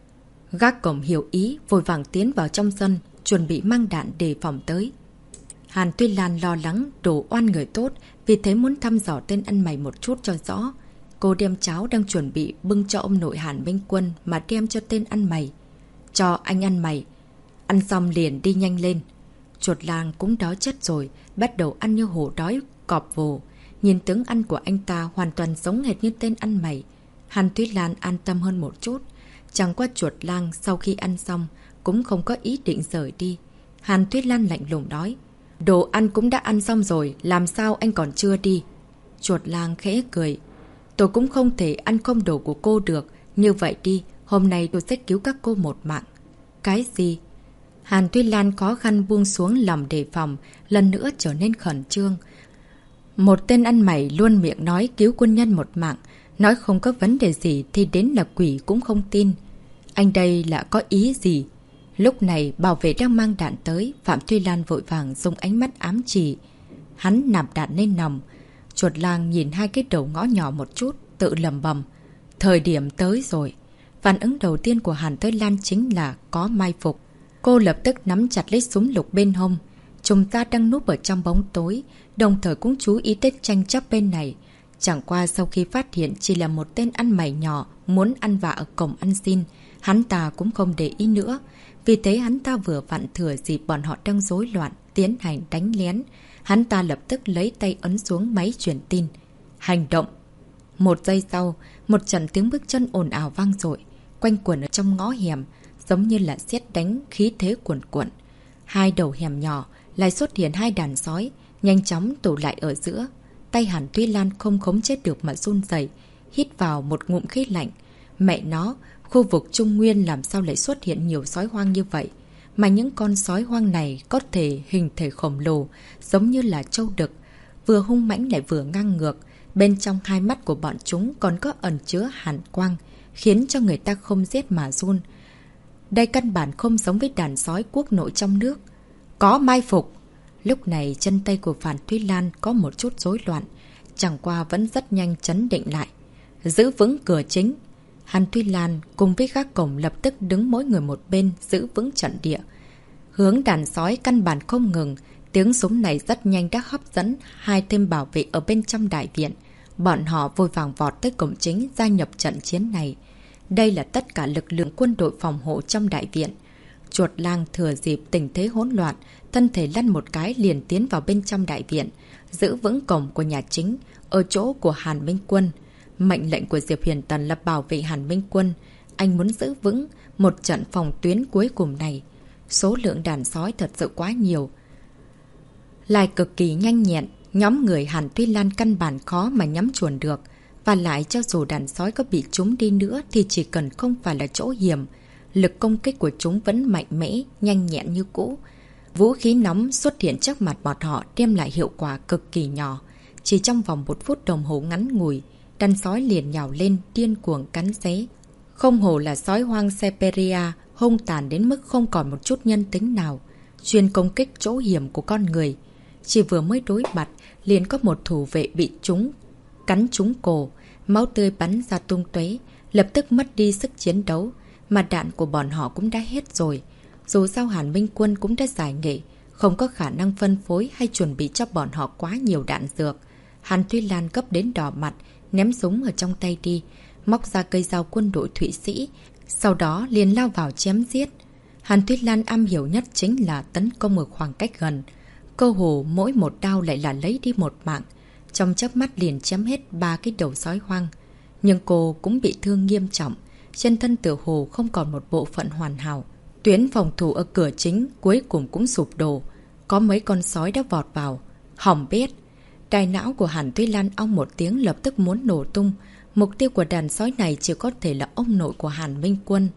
Gác cổng hiểu ý, vội vàng tiến vào trong sân, chuẩn bị mang đạn đề phòng tới. Hàn Thúy Lan lo lắng, đổ oan người tốt, vì thế muốn thăm dò tên ăn mày một chút cho rõ. Cô đem cháo đang chuẩn bị bưng cho ông nội Hàn Minh Quân mà đem cho tên ăn mày. Cho anh ăn mày. Ăn xong liền đi nhanh lên. Chuột lang cũng đói chết rồi, bắt đầu ăn như hổ đói, cọp vồ. Nhìn tướng ăn của anh ta hoàn toàn giống hệt như tên ăn mày. Hàn Thúy Lan an tâm hơn một chút. Chẳng qua chuột lang sau khi ăn xong cũng không có ý định rời đi. Hàn Thúy Lan lạnh lùng nói. Đồ ăn cũng đã ăn xong rồi, làm sao anh còn chưa đi? Chuột lang khẽ cười. Tôi cũng không thể ăn không đồ của cô được. Như vậy đi, hôm nay tôi sẽ cứu các cô một mạng. Cái gì? Hàn Thúy Lan khó khăn buông xuống lòng đề phòng, lần nữa trở nên khẩn trương. Một tên ăn mày luôn miệng nói cứu quân nhân một mạng, nói không có vấn đề gì thì đến là quỷ cũng không tin. Anh đây là có ý gì? Lúc này bảo vệ đang mang đạn tới, Phạm Thúy Lan vội vàng dùng ánh mắt ám chỉ. Hắn nạp đạn lên nòng. Chuột lang nhìn hai cái đầu ngõ nhỏ một chút, tự lầm bầm. Thời điểm tới rồi. Phản ứng đầu tiên của Hàn Thúy Lan chính là có mai phục. Cô lập tức nắm chặt lấy súng lục bên hông. Chúng ta đang núp ở trong bóng tối, đồng thời cũng chú ý tới tranh chấp bên này. Chẳng qua sau khi phát hiện chỉ là một tên ăn mày nhỏ muốn ăn vạ ở cổng ăn xin, hắn ta cũng không để ý nữa. Vì thế hắn ta vừa vặn thừa dịp bọn họ đang rối loạn, tiến hành đánh lén. Hắn ta lập tức lấy tay ấn xuống máy truyền tin. Hành động! 1 giây sau, một trận tiếng bước chân ồn ào vang dội, quanh quẩn ở trong ngõ hẻm, giống như là sét đánh khí thế cuồn cuộn. Hai đầu hẻm nhỏ lại xuất hiện 2 đàn sói, nhanh chóng tụ lại ở giữa. Tay Hàn Thúy Lan không khống chế được mà run rẩy, hít vào một ngụm khí lạnh. Mẹ nó, khu vực Trung Nguyên làm sao lại xuất hiện nhiều sói hoang như vậy? Mà những con sói hoang này có thể hình thể khổng lồ, giống như là trâu đực, vừa hung mãnh lại vừa ngang ngược. Bên trong hai mắt của bọn chúng còn có ẩn chứa hàn quang, khiến cho người ta không giết mà run. Đây căn bản không giống với đàn sói quốc nội trong nước. Có mai phục! Lúc này chân tay của Phạm Thúy Lan có một chút rối loạn, chẳng qua vẫn rất nhanh trấn định lại. Giữ vững cửa chính. Hàn Thúy Lan cùng với gác cổng lập tức đứng mỗi người một bên giữ vững trận địa. Hướng đàn sói căn bản không ngừng, tiếng súng này rất nhanh đã hấp dẫn 2 thêm bảo vệ ở bên trong đại viện. Bọn họ vội vàng vọt tới cổng chính gia nhập trận chiến này. Đây là tất cả lực lượng quân đội phòng hộ trong đại viện. Chuột lang thừa dịp tình thế hỗn loạn, thân thể lăn một cái liền tiến vào bên trong đại viện, giữ vững cổng của nhà chính, ở chỗ của Hàn Minh Quân. Mệnh lệnh của Diệp Huyền Tần là bảo vệ Hàn Minh Quân. Anh muốn giữ vững một trận phòng tuyến cuối cùng này. Số lượng đàn sói thật sự quá nhiều. Lại cực kỳ nhanh nhẹn, nhóm người Hàn Tuy Lan căn bản khó mà nhắm chuẩn được. Và lại cho dù đàn sói có bị chúng đi nữa thì chỉ cần không phải là chỗ hiểm, lực công kích của chúng vẫn mạnh mẽ, nhanh nhẹn như cũ. Vũ khí nóng xuất hiện trước mặt bọn họ đem lại hiệu quả cực kỳ nhỏ. Chỉ trong vòng 1 phút đồng hồ ngắn ngủi, đàn sói liền nhào lên điên cuồng cắn xé. Không hổ là sói hoang Siberia, hung tàn đến mức không còn một chút nhân tính nào, chuyên công kích chỗ hiểm của con người. Chỉ vừa mới đối mặt, liền có một thủ vệ bị chúng cắn trúng cổ, máu tươi bắn ra tung tóe, lập tức mất đi sức chiến đấu, mà đạn của bọn họ cũng đã hết rồi. Dù sao Hàn Minh Quân cũng đã giải nghệ, không có khả năng phân phối hay chuẩn bị cho bọn họ quá nhiều đạn dược. Hàn Tuy Lan gấp đến đỏ mặt, ném súng ở trong tay đi, móc ra cây dao quân đội Thụy Sĩ, sau đó liền lao vào chém giết. Hàn Tuy Lan am hiểu nhất chính là tấn công ở khoảng cách gần. Cơ hồ mỗi một đao lại là lấy đi một mạng. Trong chớp mắt liền chém hết 3 cái đầu sói hoang. Nhưng cô cũng bị thương nghiêm trọng. Trên thân tựa hồ không còn một bộ phận hoàn hảo. Tuyến phòng thủ ở cửa chính cuối cùng cũng sụp đổ. Có mấy con sói đã vọt vào. Hỏng bét. Đại não của Hàn Tuy Lan ong một tiếng lập tức muốn nổ tung. Mục tiêu của đàn sói này chỉ có thể là ông nội của Hàn Minh Quân.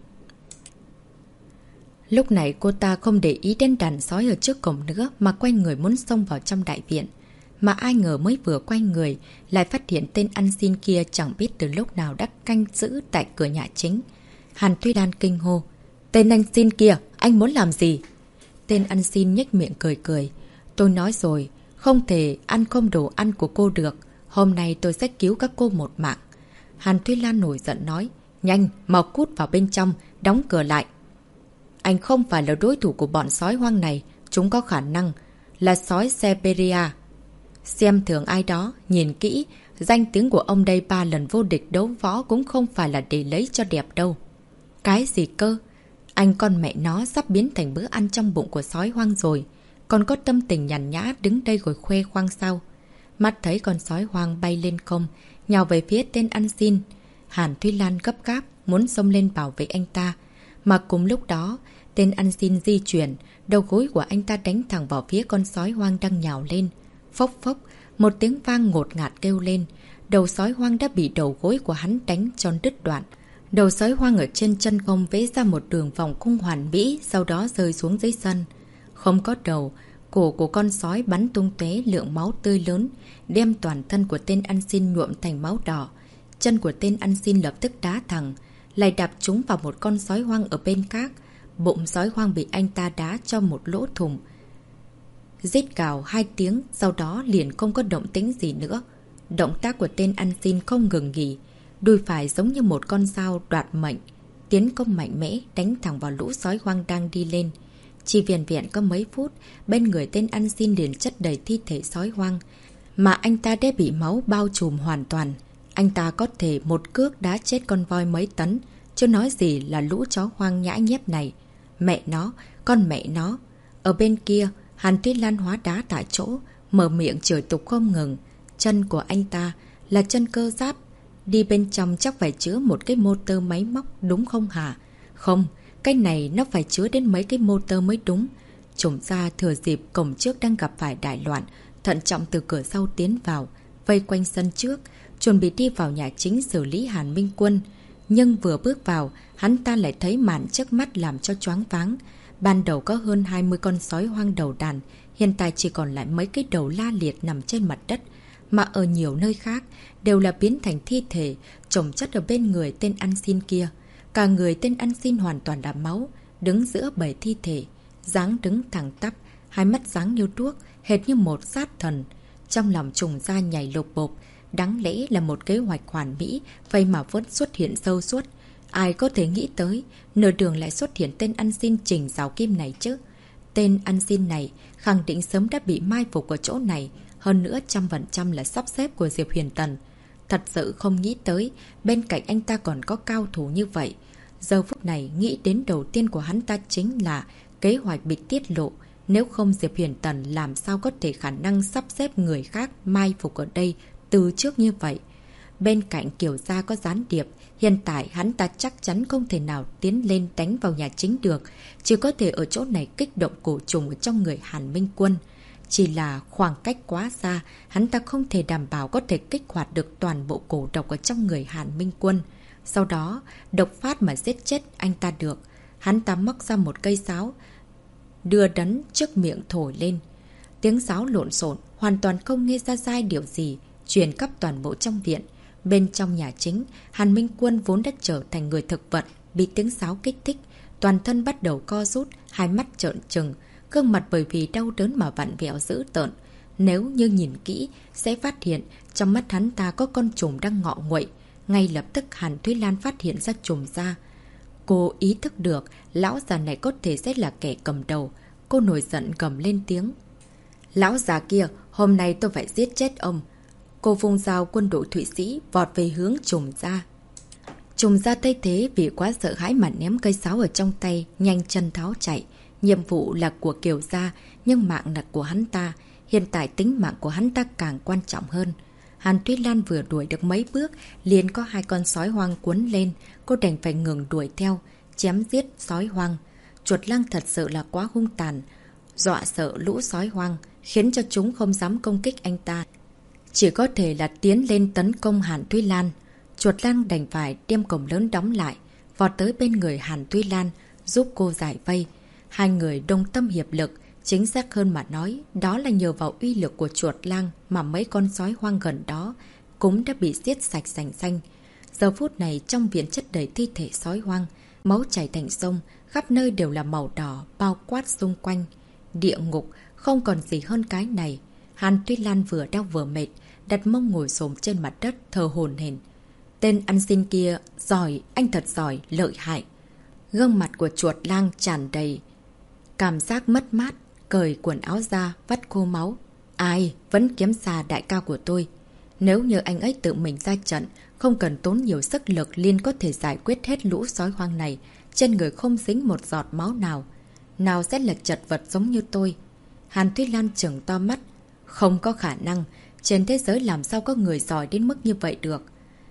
Lúc này cô ta không để ý đến đàn sói ở trước cổng nữa mà quay người muốn xông vào trong đại viện. Mà ai ngờ mới vừa quay người lại phát hiện tên ăn xin kia chẳng biết từ lúc nào đã canh giữ tại cửa nhà chính. Hàn Tuy Lan kinh hô. Tên ăn xin kia, anh muốn làm gì? Tên ăn xin nhếch miệng cười cười. Tôi nói rồi, không thể ăn không đồ ăn của cô được. Hôm nay tôi sẽ cứu các cô một mạng. Hàn Tuy Lan nổi giận nói. Nhanh, mau cút vào bên trong, đóng cửa lại. Anh không phải là đối thủ của bọn sói hoang này. Chúng có khả năng là sói Siberia. Xem thường ai đó, nhìn kỹ, danh tiếng của ông đây 3 lần vô địch đấu võ cũng không phải là để lấy cho đẹp đâu. Cái gì cơ? Anh con mẹ nó sắp biến thành bữa ăn trong bụng của sói hoang rồi. Còn có tâm tình nhàn nhã đứng đây rồi khoe khoang sau. Mắt thấy con sói hoang bay lên không, nhào về phía tên ăn xin. Hàn Tuy Lan gấp gáp, muốn xông lên bảo vệ anh ta. Mà cùng lúc đó, tên ăn xin di chuyển, đầu gối của anh ta đánh thẳng vào phía con sói hoang đang nhào lên. Phốc phốc, một tiếng vang ngột ngạt kêu lên. Đầu sói hoang đã bị đầu gối của hắn đánh cho đứt đoạn. Đầu sói hoang ở trên chân không vẽ ra một đường vòng cung hoàn mỹ, sau đó rơi xuống dưới sân. Không có đầu, cổ của con sói bắn tung tóe lượng máu tươi lớn, đem toàn thân của tên ăn xin nhuộm thành máu đỏ. Chân của tên ăn xin lập tức đá thẳng, lại đạp trúng vào một con sói hoang ở bên khác. Bụng sói hoang bị anh ta đá cho một lỗ thủng. Rít gào 2 tiếng, sau đó liền không có động tĩnh gì nữa. Động tác của tên ăn xin không ngừng nghỉ. Đùi phải giống như một con dao đoạt mệnh, tiến công mạnh mẽ đánh thẳng vào lũ sói hoang đang đi lên. Chỉ vẻn vẹn có mấy phút, bên người tên ăn xin liền chất đầy thi thể sói hoang, mà anh ta đã bị máu bao trùm hoàn toàn. Anh ta có thể một cước đá chết con voi mấy tấn, chứ nói gì là lũ chó hoang nhãi nhép này. Mẹ nó, con mẹ nó. Ở bên kia, Hàn Tuy Lan hóa đá tại chỗ, mở miệng chửi tục không ngừng. Chân của anh ta là chân cơ giáp, đi bên trong chắc phải chứa một cái motor máy móc đúng không hả? Không, cái này nó phải chứa đến mấy cái motor mới đúng. Chúng ta thừa dịp cổng trước đang gặp phải đại loạn, thận trọng từ cửa sau tiến vào, vây quanh sân trước, chuẩn bị đi vào nhà chính xử lý Hàn Minh Quân. Nhưng vừa bước vào, hắn ta lại thấy màn trước mắt làm cho choáng váng. Ban đầu có hơn 20 con sói hoang đầu đàn, hiện tại chỉ còn lại mấy cái đầu la liệt nằm trên mặt đất, mà ở nhiều nơi khác đều là biến thành thi thể, chồng chất ở bên người tên ăn xin kia. Cả người tên ăn xin hoàn toàn đẫm máu, đứng giữa bầy thi thể, dáng đứng thẳng tắp, hai mắt sáng như đuốc, hệt như một sát thần. Trong lòng trùng ra nhảy lục bộp, đáng lẽ là một kế hoạch hoàn mỹ, vậy mà vẫn xuất hiện sâu suốt. Ai có thể nghĩ tới, nửa đường lại xuất hiện tên ăn xin Trình Giáo Kim này chứ? Tên ăn xin này khẳng định sớm đã bị mai phục ở chỗ này, hơn nữa 100% là sắp xếp của Diệp Huyền Tần. Thật sự không nghĩ tới, bên cạnh anh ta còn có cao thủ như vậy. Giờ phút này nghĩ đến đầu tiên của hắn ta chính là kế hoạch bị tiết lộ. Nếu không Diệp Huyền Tần làm sao có thể khả năng sắp xếp người khác mai phục ở đây từ trước như vậy. Bên cạnh Kiều gia có gián điệp, hiện tại hắn ta chắc chắn không thể nào tiến lên đánh vào nhà chính được, chỉ có thể ở chỗ này kích động cổ trùng ở trong người Hàn Minh Quân. Chỉ là khoảng cách quá xa, hắn ta không thể đảm bảo có thể kích hoạt được toàn bộ cổ độc ở trong người Hàn Minh Quân. Sau đó, độc phát mà giết chết anh ta được. Hắn ta móc ra một cây sáo, đưa đấn trước miệng thổi lên. Tiếng sáo lộn xộn, hoàn toàn không nghe ra giai điệu gì, truyền khắp toàn bộ trong viện. Bên trong nhà chính, Hàn Minh Quân vốn đã trở thành người thực vật, bị tiếng sáo kích thích, toàn thân bắt đầu co rút, hai mắt trợn trừng, gương mặt bởi vì đau đớn mà vặn vẹo dữ tợn. Nếu như nhìn kỹ, sẽ phát hiện trong mắt hắn ta có con trùng đang ngọ nguậy. Ngay lập tức Hàn Thúy Lan phát hiện ra trùng ra. Cô ý thức được lão già này có thể sẽ là kẻ cầm đầu. Cô nổi giận gầm lên tiếng. Lão già kia, hôm nay tôi phải giết chết ông. Cô vung dao quân đội Thụy Sĩ vọt về hướng trùng ra. Trùng ra tay thế vì quá sợ hãi mà ném cây sáo ở trong tay, nhanh chân tháo chạy. Nhiệm vụ là của Kiều gia, nhưng mạng là của hắn ta. Hiện tại tính mạng của hắn ta càng quan trọng hơn. Hàn Tuyết Lan vừa đuổi được mấy bước, liền có hai con sói hoang cuốn lên. Cô đành phải ngừng đuổi theo, chém giết sói hoang. Chuột lang thật sự là quá hung tàn, dọa sợ lũ sói hoang, khiến cho chúng không dám công kích anh ta. Chỉ có thể là tiến lên tấn công Hàn Thúy Lan. Chuột lang đành phải đem cổng lớn đóng lại, vọt tới bên người Hàn Thúy Lan, giúp cô giải vây. Hai người đồng tâm hiệp lực, chính xác hơn mà nói, đó là nhờ vào uy lực của chuột lang mà mấy con sói hoang gần đó cũng đã bị giết sạch sành xanh. Giờ phút này trong viện chất đầy thi thể sói hoang, máu chảy thành sông, khắp nơi đều là màu đỏ bao quát xung quanh. Địa ngục không còn gì hơn cái này. Hàn Tuyết Lan vừa đau vừa mệt, đặt mông ngồi xổm trên mặt đất thờ hổn hển. Tên ăn xin kia giỏi, anh thật giỏi, lợi hại. Gương mặt của chuột lang tràn đầy cảm giác mất mát, cởi quần áo ra, vắt khô máu. Ai vẫn kiếm xa đại ca của tôi. Nếu như anh ấy tự mình ra trận, không cần tốn nhiều sức lực liền có thể giải quyết hết lũ sói hoang này, trên người không dính một giọt máu nào. Nào sẽ là chật vật giống như tôi. Hàn Thúy Lan trừng to mắt. Không có khả năng, trên thế giới làm sao có người giỏi đến mức như vậy được.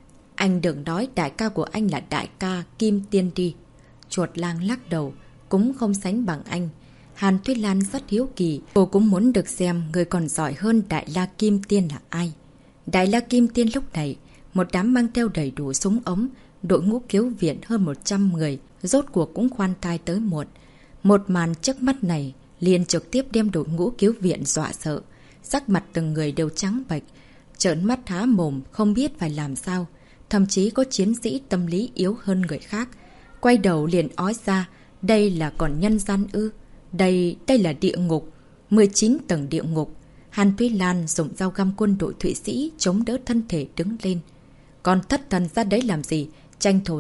Anh đừng nói đại ca của anh là đại ca Kim Tiên đi. Chuột lang lắc đầu, cũng không sánh bằng anh. Hàn Thúy Lan rất hiếu kỳ, cô cũng muốn được xem người còn giỏi hơn Đại La Kim Tiên là ai. Đại La Kim Tiên lúc này, một đám mang theo đầy đủ súng ống, đội ngũ cứu viện hơn 100 người, rốt cuộc cũng khoan thai tới muộn. Một màn trước mắt này liền trực tiếp đem đội ngũ cứu viện dọa sợ. Sắc mặt từng người đều trắng bệch, trợn mắt há mồm không biết phải làm sao. Thậm chí có chiến sĩ tâm lý yếu hơn người khác, quay đầu liền ói ra, đây là còn nhân gian ư? Đây là địa ngục, 19 tầng địa ngục. Hàn Thúy Lan dùng dao găm quân đội Thụy Sĩ chống đỡ thân thể đứng lên. Còn thất thần ra đấy làm gì? Tranh thủ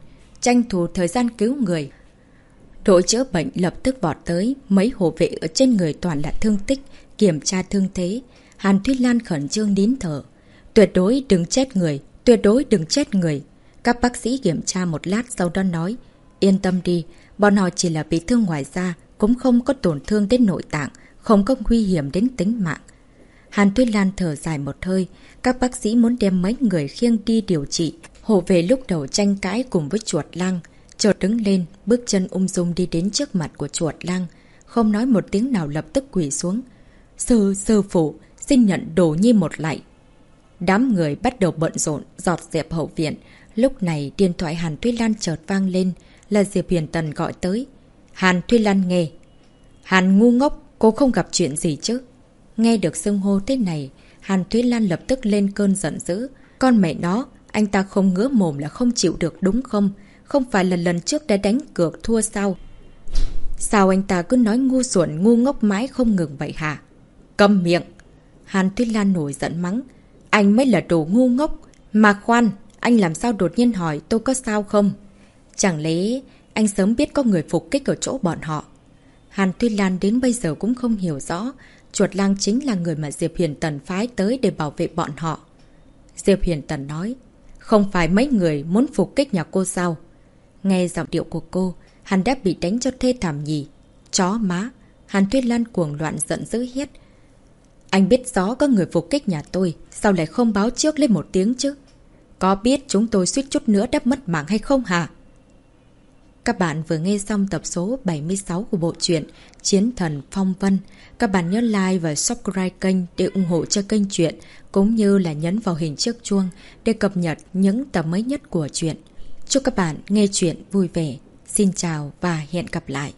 thời gian cứu người. Đội chữa bệnh lập tức vọt tới, mấy hộ vệ ở trên người toàn là thương tích, kiểm tra thương thế. Hàn Thúy Lan khẩn trương nín thở. Tuyệt đối đừng chết người, tuyệt đối đừng chết người. Các bác sĩ kiểm tra một lát sau đó nói, yên tâm đi, bọn họ chỉ là bị thương ngoài da, cũng không có tổn thương đến nội tạng, không có nguy hiểm đến tính mạng. Hàn Thúy Lan thở dài một hơi, các bác sĩ muốn đem mấy người khiêng đi điều trị. Hộ vệ lúc đầu tranh cãi cùng với chuột lang, chợt đứng lên, bước chân ung dung đi đến trước mặt của chuột lang, không nói một tiếng nào lập tức quỳ xuống. Sư phụ, xin nhận Đồ Nhi một lạy. Đám người bắt đầu bận rộn, dọn dẹp hậu viện. Lúc này điện thoại Hàn Thúy Lan chợt vang lên, là Diệp Huyền Tần gọi tới. Hàn Thúy Lan nghe. Hàn ngu ngốc, cô không gặp chuyện gì chứ? Nghe được xưng hô thế này, Hàn Thúy Lan lập tức lên cơn giận dữ. Con mẹ nó, anh ta không ngứa mồm là không chịu được đúng không? Không phải là lần trước đã đánh cược thua sao? Sao anh ta cứ nói ngu xuẩn ngu ngốc mãi không ngừng vậy hả? Câm miệng! Hàn Thúy Lan nổi giận mắng. Anh mới là đồ ngu ngốc. Mà khoan, anh làm sao đột nhiên hỏi tôi có sao không? Chẳng lẽ anh sớm biết có người phục kích ở chỗ bọn họ? Hàn Thúy Lan đến bây giờ cũng không hiểu rõ. Chuột lang chính là người mà Diệp Huyền Tần phái tới để bảo vệ bọn họ. Diệp Huyền Tần nói. Không phải mấy người muốn phục kích nhà cô sao? Nghe giọng điệu của cô, hắn đã bị đánh cho thê thảm nhỉ. Chó má. Hàn Tuyết Lan cuồng loạn giận dữ hét. Anh biết rõ có người phục kích nhà tôi, sao lại không báo trước lên một tiếng chứ? Có biết chúng tôi suýt chút nữa đã mất mạng hay không hả? Các bạn vừa nghe xong tập số 76 của bộ truyện Chiến Thần Phong Vân. Các bạn nhớ like và subscribe kênh để ủng hộ cho kênh truyện, cũng như là nhấn vào hình chiếc chuông để cập nhật những tập mới nhất của truyện. Chúc các bạn nghe truyện vui vẻ. Xin chào và hẹn gặp lại.